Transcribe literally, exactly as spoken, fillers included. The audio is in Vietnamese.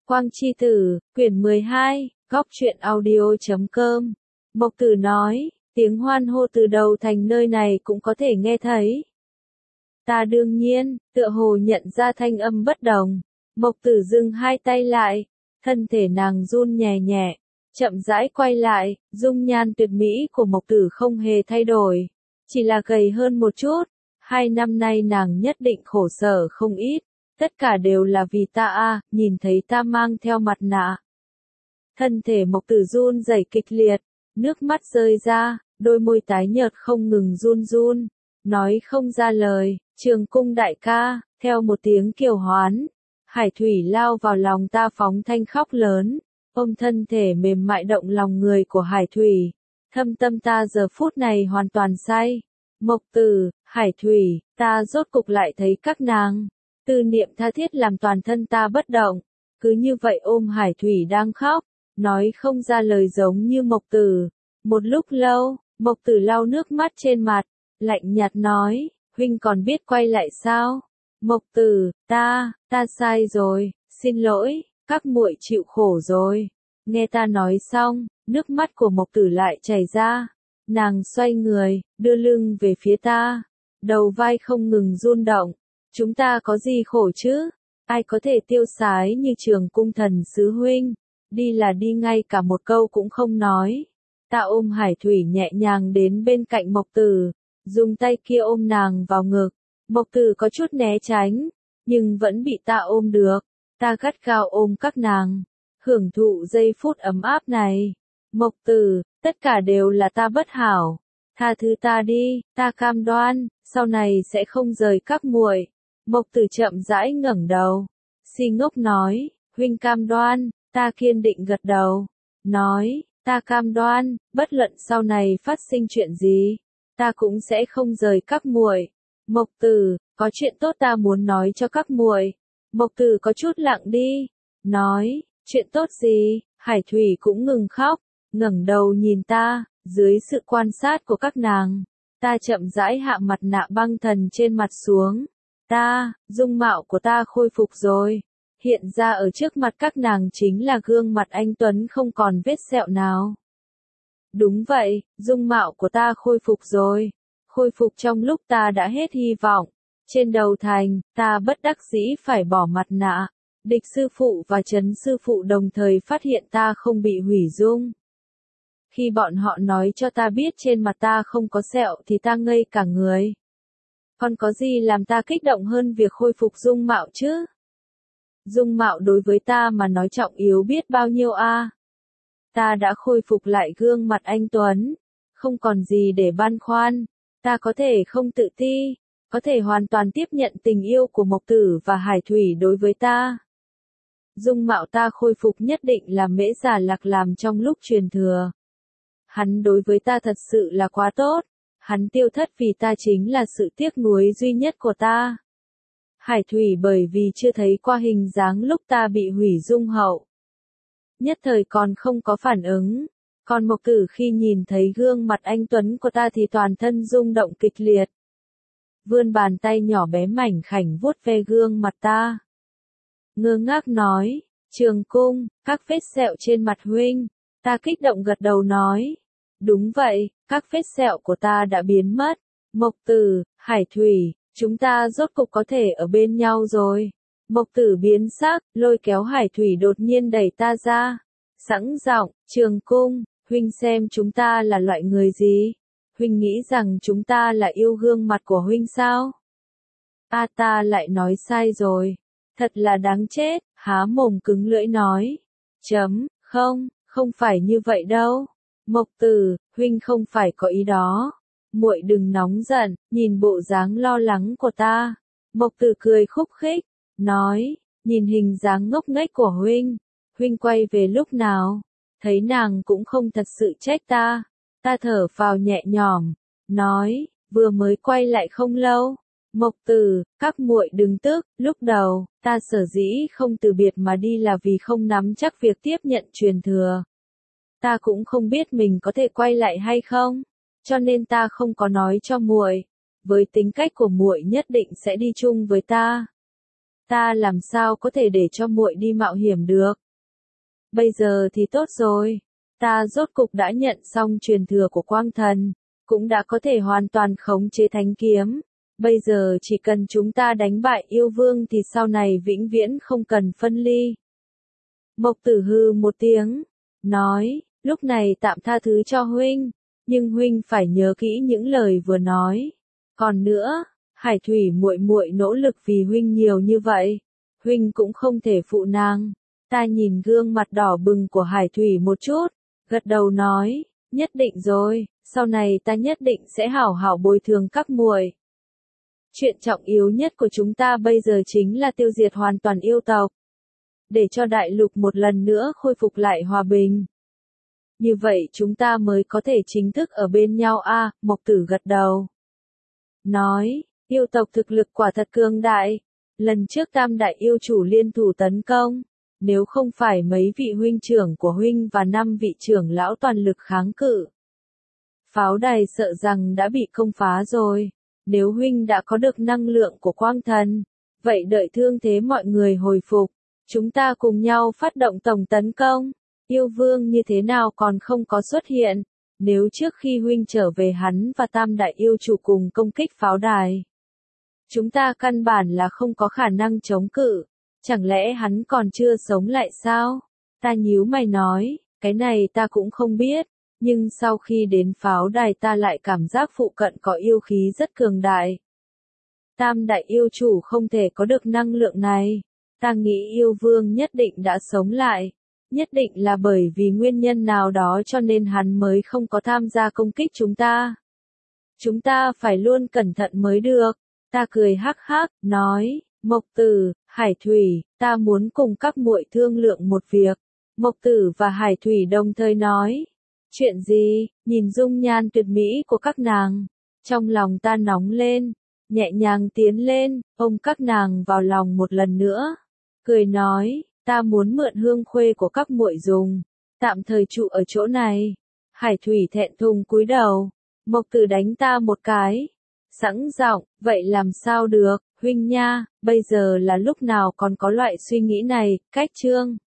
Quang Chi Tử, quyển mười hai, góc truyện audio chấm com. Mộc Tử nói, tiếng hoan hô từ đầu thành nơi này cũng có thể nghe thấy. Ta đương nhiên, tựa hồ nhận ra thanh âm bất đồng. Mộc Tử dừng hai tay lại, thân thể nàng run nhẹ nhẹ, chậm rãi quay lại, dung nhan tuyệt mỹ của Mộc Tử không hề thay đổi, chỉ là gầy hơn một chút. Hai năm nay nàng nhất định khổ sở không ít, tất cả đều là vì ta a, à, nhìn thấy ta mang theo mặt nạ. Thân thể Mộc Tử run rẩy kịch liệt, nước mắt rơi ra, đôi môi tái nhợt không ngừng run run, nói không ra lời. Trường Cung đại ca, theo một tiếng kiều hoán, Hải Thủy lao vào lòng ta phóng thanh khóc lớn, ôm thân thể mềm mại động lòng người của Hải Thủy, thâm tâm ta giờ phút này hoàn toàn say. Mộc Tử, Hải Thủy, ta rốt cục lại thấy các nàng. Tư niệm tha thiết làm toàn thân ta bất động, cứ như vậy ôm Hải Thủy đang khóc, nói không ra lời giống như Mộc Tử. Một lúc lâu, Mộc Tử lau nước mắt trên mặt, lạnh nhạt nói, huynh còn biết quay lại sao? Mộc Tử, ta, ta sai rồi, xin lỗi, các muội chịu khổ rồi. Nghe ta nói xong, nước mắt của Mộc Tử lại chảy ra, nàng xoay người, đưa lưng về phía ta, đầu vai không ngừng run động. Chúng ta có gì khổ chứ? Ai có thể tiêu sái như Trường Cung thần sứ huynh? Đi là đi ngay cả một câu cũng không nói. Ta ôm Hải Thủy nhẹ nhàng đến bên cạnh Mộc Tử, dùng tay kia ôm nàng vào ngực. Mộc Tử có chút né tránh, nhưng vẫn bị ta ôm được. Ta gắt gao ôm các nàng, hưởng thụ giây phút ấm áp này. Mộc Tử, tất cả đều là ta bất hảo. Tha thứ ta đi, ta cam đoan, sau này sẽ không rời các muội. Mộc Tử chậm rãi ngẩng đầu, si ngốc nói, huynh cam đoan, ta kiên định gật đầu, nói, ta cam đoan, bất luận sau này phát sinh chuyện gì, ta cũng sẽ không rời các muội. Mộc Tử, có chuyện tốt ta muốn nói cho các muội. Mộc Tử có chút lặng đi, nói, chuyện tốt gì? Hải Thủy cũng ngừng khóc, ngẩng đầu nhìn ta, dưới sự quan sát của các nàng, ta chậm rãi hạ mặt nạ băng thần trên mặt xuống. Ta, dung mạo của ta khôi phục rồi. Hiện ra ở trước mặt các nàng chính là gương mặt anh Tuấn không còn vết sẹo nào. Đúng vậy, dung mạo của ta khôi phục rồi. Khôi phục trong lúc ta đã hết hy vọng. Trên đầu thành, ta bất đắc dĩ phải bỏ mặt nạ. Địch sư phụ và Trấn sư phụ đồng thời phát hiện ta không bị hủy dung. Khi bọn họ nói cho ta biết trên mặt ta không có sẹo thì ta ngây cả người. Còn có gì làm ta kích động hơn việc khôi phục dung mạo chứ? Dung mạo đối với ta mà nói trọng yếu biết bao nhiêu a. À? Ta đã khôi phục lại gương mặt anh Tuấn, không còn gì để băn khoăn, ta có thể không tự ti, có thể hoàn toàn tiếp nhận tình yêu của Mộc Tử và Hải Thủy đối với ta. Dung mạo ta khôi phục nhất định là Mễ Già Lạc làm trong lúc truyền thừa. Hắn đối với ta thật sự là quá tốt. Hắn tiêu thất vì ta chính là sự tiếc nuối duy nhất của ta. Hải Thủy bởi vì chưa thấy qua hình dáng lúc ta bị hủy dung hậu. Nhất thời còn không có phản ứng. Còn Mộc Tử khi nhìn thấy gương mặt anh Tuấn của ta thì toàn thân rung động kịch liệt. Vươn bàn tay nhỏ bé mảnh khảnh vuốt ve gương mặt ta. Ngơ ngác nói, Trường Cung, các vết sẹo trên mặt huynh. Ta kích động gật đầu nói. Đúng vậy, các vết sẹo của ta đã biến mất. Mộc Tử, Hải Thủy, chúng ta rốt cục có thể ở bên nhau rồi. Mộc Tử biến sắc, lôi kéo Hải Thủy đột nhiên đẩy ta ra. Sẵn giọng, Trường Cung, huynh xem chúng ta là loại người gì? Huynh nghĩ rằng chúng ta là yêu gương mặt của huynh sao? A à, ta lại nói sai rồi. Thật là đáng chết, há mồm cứng lưỡi nói. Chấm, không, không phải như vậy đâu. Mộc Tử, huynh không phải có ý đó. Muội đừng nóng giận, nhìn bộ dáng lo lắng của ta. Mộc Tử cười khúc khích, nói, nhìn hình dáng ngốc nghếch của huynh, huynh quay về lúc nào? Thấy nàng cũng không thật sự trách ta. Ta thở phào nhẹ nhõm, nói, vừa mới quay lại không lâu. Mộc Tử, các muội đừng tức, lúc đầu, ta sở dĩ không từ biệt mà đi là vì không nắm chắc việc tiếp nhận truyền thừa. Ta cũng không biết mình có thể quay lại hay không, cho nên ta không có nói cho muội. Với tính cách của muội nhất định sẽ đi chung với ta. ta làm sao có thể để cho muội đi mạo hiểm được. Bây giờ thì tốt rồi, ta rốt cục đã nhận xong truyền thừa của Quang Thần, cũng đã có thể hoàn toàn khống chế thánh kiếm. Bây giờ chỉ cần chúng ta đánh bại yêu vương thì sau này vĩnh viễn không cần phân ly. Mộc Tử hừ một tiếng, nói, lúc này tạm tha thứ cho huynh, nhưng huynh phải nhớ kỹ những lời vừa nói. Còn nữa, Hải Thủy muội muội nỗ lực vì huynh nhiều như vậy, huynh cũng không thể phụ nàng. Ta nhìn gương mặt đỏ bừng của Hải Thủy một chút, gật đầu nói, nhất định rồi, sau này ta nhất định sẽ hảo hảo bồi thường các muội. Chuyện trọng yếu nhất của chúng ta bây giờ chính là tiêu diệt hoàn toàn yêu tộc, để cho đại lục một lần nữa khôi phục lại hòa bình. Như vậy chúng ta mới có thể chính thức ở bên nhau a. À, Mộc Tử gật đầu. Nói, yêu tộc thực lực quả thật cường đại. Lần trước tam đại yêu chủ liên thủ tấn công. Nếu không phải mấy vị huynh trưởng của huynh và năm vị trưởng lão toàn lực kháng cự, pháo đài sợ rằng đã bị công phá rồi. Nếu huynh đã có được năng lượng của Quang Thần, vậy đợi thương thế mọi người hồi phục, chúng ta cùng nhau phát động tổng tấn công. Yêu vương như thế nào còn không có xuất hiện, nếu trước khi huynh trở về hắn và tam đại yêu chủ cùng công kích pháo đài, chúng ta căn bản là không có khả năng chống cự, chẳng lẽ hắn còn chưa sống lại sao? Ta nhíu mày nói, cái này ta cũng không biết, nhưng sau khi đến pháo đài ta lại cảm giác phụ cận có yêu khí rất cường đại. Tam đại yêu chủ không thể có được năng lượng này, ta nghĩ yêu vương nhất định đã sống lại. Nhất định là bởi vì nguyên nhân nào đó cho nên hắn mới không có tham gia công kích chúng ta. Chúng ta phải luôn cẩn thận mới được. Ta cười hắc hắc, nói, Mộc Tử, Hải Thủy, ta muốn cùng các muội thương lượng một việc. Mộc Tử và Hải Thủy đồng thời nói, chuyện gì? Nhìn dung nhan tuyệt mỹ của các nàng, trong lòng ta nóng lên, nhẹ nhàng tiến lên, ôm các nàng vào lòng một lần nữa, cười nói, ta muốn mượn hương khuê của các muội dùng, tạm thời trụ ở chỗ này. Hải Thủy thẹn thùng cúi đầu, Mộc Tử đánh ta một cái, sẵn giọng, vậy làm sao được, huynh nha, bây giờ là lúc nào còn có loại suy nghĩ này, cách chương.